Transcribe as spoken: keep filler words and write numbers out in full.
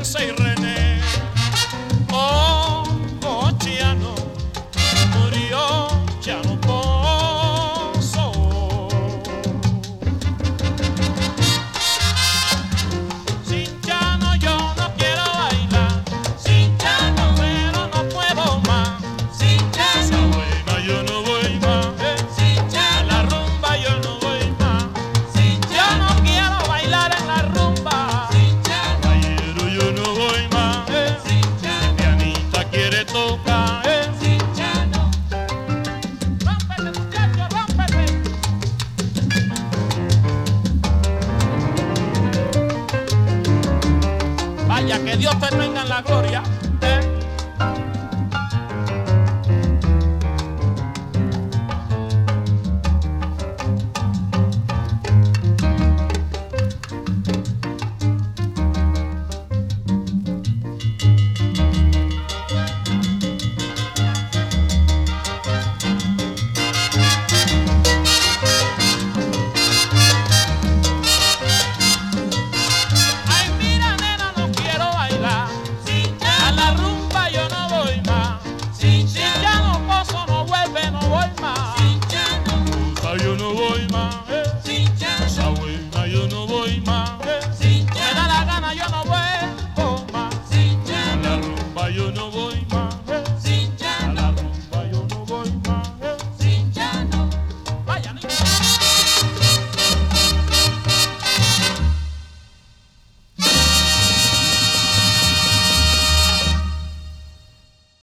Elsa y René. Oh, oh, Chiano, murió Chiano Pozo. Sin Chano yo no quiero bailar, sin Chano pero no puedo más, sin Chano buena yo no voy más, eh. Sin Chano a la rumba yo no voy más, sin Chano yo no quiero bailar en la rumba, sin Chano caballero yo no voy más, eh. Sin Chano mi pianista quiere tocar, eh. Sin Chano rómpete muchacho, rómpete. Vaya, que Dios te tenga en la gloria, eh.